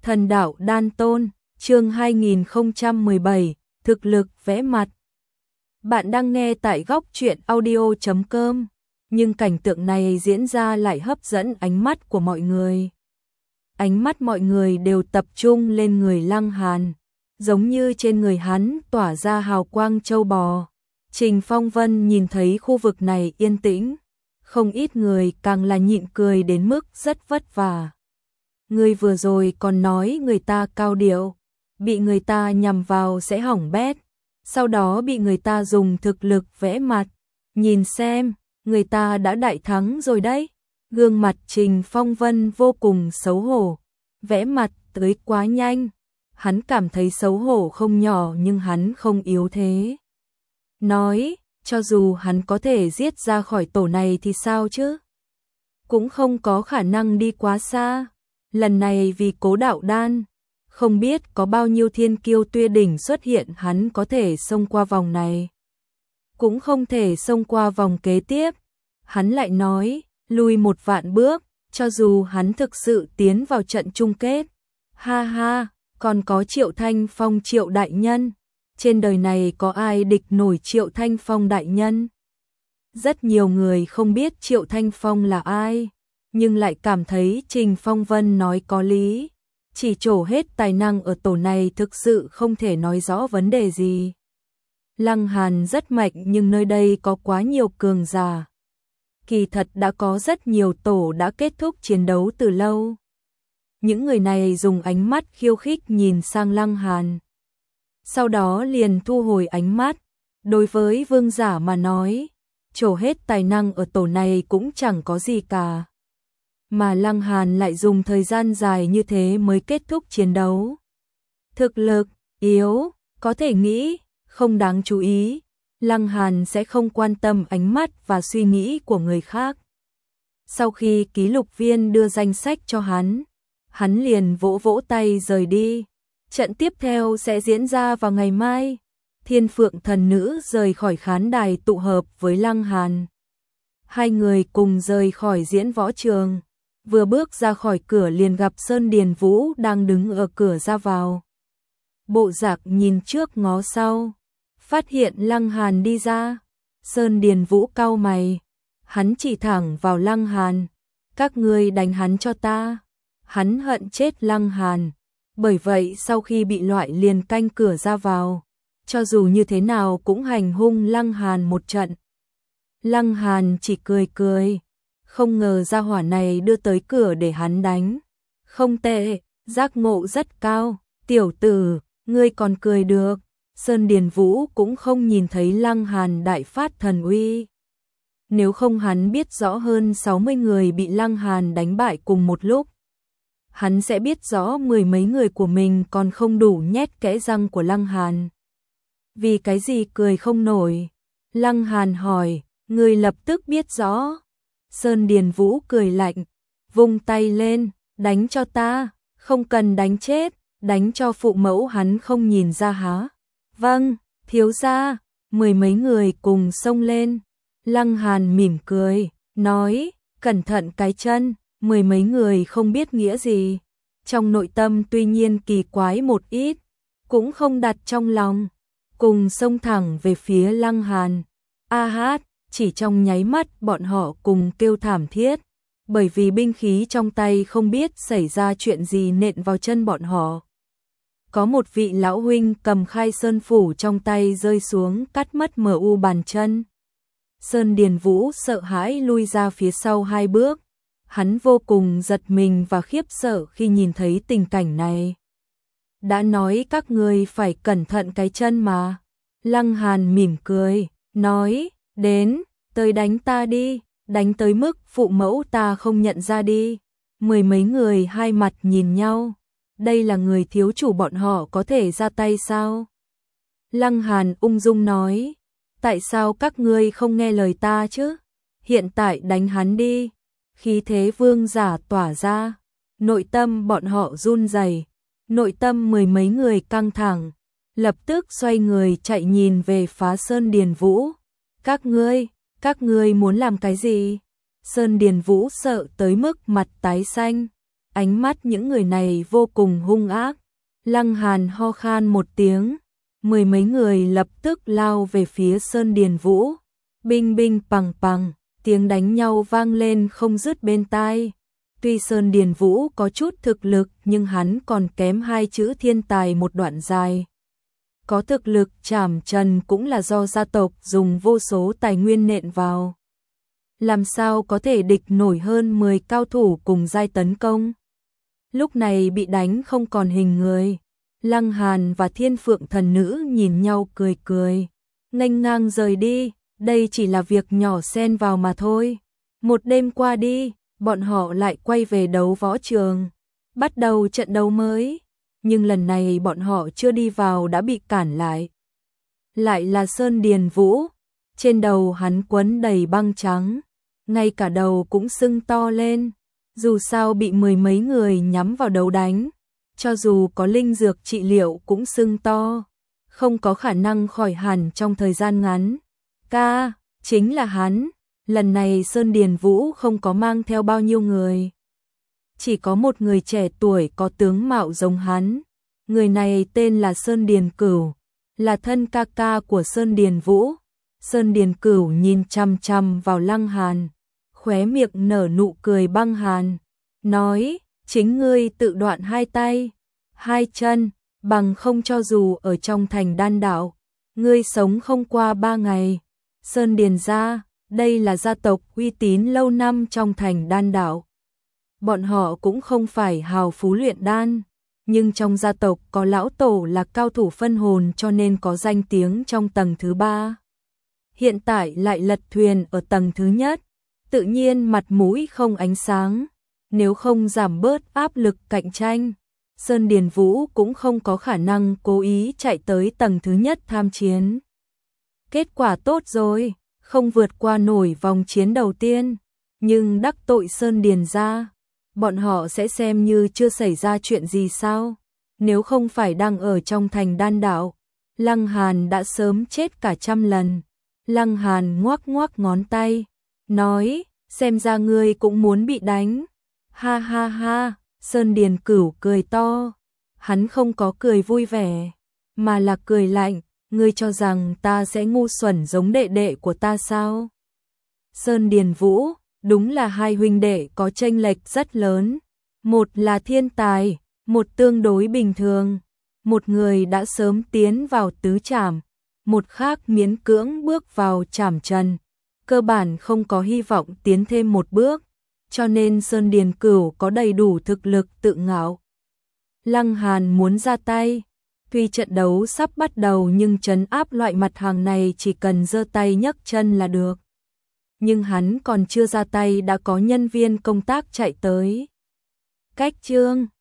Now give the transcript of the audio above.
Thần đạo đan tôn, chương 2017, thực lực vẽ mặt. Bạn đang nghe tại góc truyện audio.com, nhưng cảnh tượng này diễn ra lại hấp dẫn ánh mắt của mọi người. Ánh mắt mọi người đều tập trung lên người Lăng Hàn, giống như trên người hắn tỏa ra hào quang châu bò. Trình Phong Vân nhìn thấy khu vực này yên tĩnh, không ít người càng là nhịn cười đến mức rất vất vả. Người vừa rồi còn nói người ta cao điệu, bị người ta nhằm vào sẽ hỏng bét, sau đó bị người ta dùng thực lực vẽ mặt, nhìn xem, người ta đã đại thắng rồi đấy. Gương mặt Trình Phong Vân vô cùng xấu hổ, vẽ mặt tới quá nhanh, hắn cảm thấy xấu hổ không nhỏ nhưng hắn không yếu thế. Nói, cho dù hắn có thể giết ra khỏi tổ này thì sao chứ? Cũng không có khả năng đi quá xa. Lần này vì Cố Đạo Đan, không biết có bao nhiêu thiên kiêu tuyệt đỉnh xuất hiện hắn có thể xông qua vòng này. Cũng không thể xông qua vòng kế tiếp. Hắn lại nói, lùi 1.000.000 bước, cho dù hắn thực sự tiến vào trận chung kết. Ha ha, còn có Triệu Thanh Phong Triệu đại nhân. Trên đời này có ai địch nổi Triệu Thanh Phong đại nhân? Rất nhiều người không biết Triệu Thanh Phong là ai, nhưng lại cảm thấy Trình Phong Vân nói có lý. Chỉ trổ hết tài năng ở tổ này thực sự không thể nói rõ vấn đề gì. Lăng Hàn rất mạnh nhưng nơi đây có quá nhiều cường giả. Kỳ thật đã có rất nhiều tổ đã kết thúc chiến đấu từ lâu. Những người này dùng ánh mắt khiêu khích nhìn sang Lăng Hàn, sau đó liền thu hồi ánh mắt. Đối với vương giả mà nói, trổ hết tài năng ở tổ này cũng chẳng có gì cả. Mà Lăng Hàn lại dùng thời gian dài như thế mới kết thúc chiến đấu. Thực lực yếu, có thể nghĩ, không đáng chú ý. Lăng Hàn sẽ không quan tâm ánh mắt và suy nghĩ của người khác. Sau khi ký lục viên đưa danh sách cho hắn liền vỗ vỗ tay rời đi. Trận tiếp theo sẽ diễn ra vào ngày mai. Thiên Phượng thần nữ rời khỏi khán đài tụ hợp với Lăng Hàn. Hai người cùng rời khỏi diễn võ trường. Vừa bước ra khỏi cửa liền gặp Sơn Điền Vũ đang đứng ở cửa ra vào. Bộ dạng nhìn trước ngó sau, phát hiện Lăng Hàn đi ra. Sơn Điền Vũ cau mày, hắn chỉ thẳng vào Lăng Hàn. Các ngươi đánh hắn cho ta. Hắn hận chết Lăng Hàn. Bởi vậy sau khi bị loại liền canh cửa ra vào, cho dù như thế nào cũng hành hung Lăng Hàn một trận. Lăng Hàn chỉ cười cười, không ngờ gia hỏa này đưa tới cửa để hắn đánh. Không tệ, giác ngộ rất cao, tiểu tử, ngươi còn cười được. Sơn Điền Vũ cũng không nhìn thấy Lăng Hàn đại phát thần uy. Nếu không hắn biết rõ hơn 60 người bị Lăng Hàn đánh bại cùng một lúc, hắn sẽ biết rõ 10 mấy người của mình còn không đủ nhét kẽ răng của Lăng Hàn. Vì cái gì cười không nổi? Lăng Hàn hỏi, người lập tức biết rõ. Sơn Điền Vũ cười lạnh, vung tay lên, đánh cho ta, không cần đánh chết, đánh cho phụ mẫu hắn không nhìn ra hả? Vâng, thiếu gia. 10 mấy người cùng xông lên. Lăng Hàn mỉm cười, nói, cẩn thận cái chân. 10 mấy người không biết nghĩa gì, trong nội tâm tuy nhiên kỳ quái một ít, cũng không đặt trong lòng, cùng xông thẳng về phía Lăng Hàn. A hát, chỉ trong nháy mắt bọn họ cùng kêu thảm thiết, bởi vì binh khí trong tay không biết xảy ra chuyện gì nện vào chân bọn họ. Có một vị lão huynh cầm khai sơn phủ trong tay rơi xuống cắt mất MU bàn chân. Sơn Điền Vũ sợ hãi lui ra phía sau 2 bước. Hắn vô cùng giật mình và khiếp sợ khi nhìn thấy tình cảnh này. Đã nói các ngươi phải cẩn thận cái chân mà. Lăng Hàn mỉm cười, nói, đến, tới đánh ta đi, đánh tới mức phụ mẫu ta không nhận ra đi. 10 mấy người hai mặt nhìn nhau, đây là người thiếu chủ bọn họ có thể ra tay sao? Lăng Hàn ung dung nói, tại sao các ngươi không nghe lời ta chứ? Hiện tại đánh hắn đi. Khí thế vương giả tỏa ra, nội tâm bọn họ run rẩy, nội tâm 10 mấy người căng thẳng, lập tức xoay người chạy nhìn về phá Sơn Điền Vũ. Các ngươi muốn làm cái gì? Sơn Điền Vũ sợ tới mức mặt tái xanh, ánh mắt những người này vô cùng hung ác. Lăng Hàn ho khan một tiếng, mười mấy người lập tức lao về phía Sơn Điền Vũ. Binh binh pằng pằng, tiếng đánh nhau vang lên không dứt bên tai. Tuy Sơn Điền Vũ có chút thực lực nhưng hắn còn kém hai chữ thiên tài một đoạn dài. Có thực lực trảm trần cũng là do gia tộc dùng vô số tài nguyên nện vào. Làm sao có thể địch nổi hơn 10 cao thủ cùng giai tấn công. Lúc này bị đánh không còn hình người. Lăng Hàn và Thiên Phượng thần nữ nhìn nhau cười cười, nghênh ngang rời đi, đây chỉ là việc nhỏ xen vào mà thôi. Một đêm qua đi, bọn họ lại quay về đấu võ trường, bắt đầu trận đấu mới, nhưng lần này bọn họ chưa đi vào đã bị cản lại. Lại là Sơn Điền Vũ, trên đầu hắn quấn đầy băng trắng, ngay cả đầu cũng sưng to lên, dù sao bị mười mấy người nhắm vào đầu đánh. Cho dù có linh dược trị liệu cũng sưng to, không có khả năng khỏi hẳn trong thời gian ngắn. Chính là hắn, lần này Sơn Điền Vũ không có mang theo bao nhiêu người. Chỉ có một người trẻ tuổi có tướng mạo giống hắn, người này tên là Sơn Điền Cửu, là thân ca ca của Sơn Điền Vũ. Sơn Điền Cửu nhìn chằm chằm vào Lăng Hàn, khóe miệng nở nụ cười băng hàn, nói: chính ngươi tự đoạn hai tay, hai chân, bằng không cho dù ở trong thành đan đạo, ngươi sống không qua 3 ngày. Sơn Điền gia, đây là gia tộc uy tín lâu năm trong thành đan đạo. Bọn họ cũng không phải hào phú luyện đan, nhưng trong gia tộc có lão tổ là cao thủ phân hồn cho nên có danh tiếng trong tầng thứ 3. Hiện tại lại lật thuyền ở tầng thứ nhất, tự nhiên mặt mũi không ánh sáng. Nếu không giảm bớt áp lực cạnh tranh, Sơn Điền Vũ cũng không có khả năng cố ý chạy tới tầng thứ nhất tham chiến. Kết quả tốt rồi, không vượt qua nổi vòng chiến đầu tiên, nhưng đắc tội Sơn Điền gia, bọn họ sẽ xem như chưa xảy ra chuyện gì sao? Nếu không phải đang ở trong thành đan đạo, Lăng Hàn đã sớm chết cả 100 lần. Lăng Hàn ngoắc ngoắc ngón tay, nói: xem ra ngươi cũng muốn bị đánh. Ha ha ha, Sơn Điền Cửu cười to, hắn không có cười vui vẻ, mà là cười lạnh, ngươi cho rằng ta sẽ ngu xuẩn giống đệ đệ của ta sao? Sơn Điền Vũ, đúng là hai huynh đệ có chênh lệch rất lớn, một là thiên tài, một tương đối bình thường, một người đã sớm tiến vào tứ trảm, một khác miễn cưỡng bước vào trảm trần, cơ bản không có hy vọng tiến thêm một bước. Cho nên Sơn Điền Cửu có đầy đủ thực lực tự ngạo. Lăng Hàn muốn ra tay, tuy trận đấu sắp bắt đầu nhưng trấn áp loại mặt hàng này chỉ cần giơ tay nhấc chân là được. Nhưng hắn còn chưa ra tay đã có nhân viên công tác chạy tới. Cách chương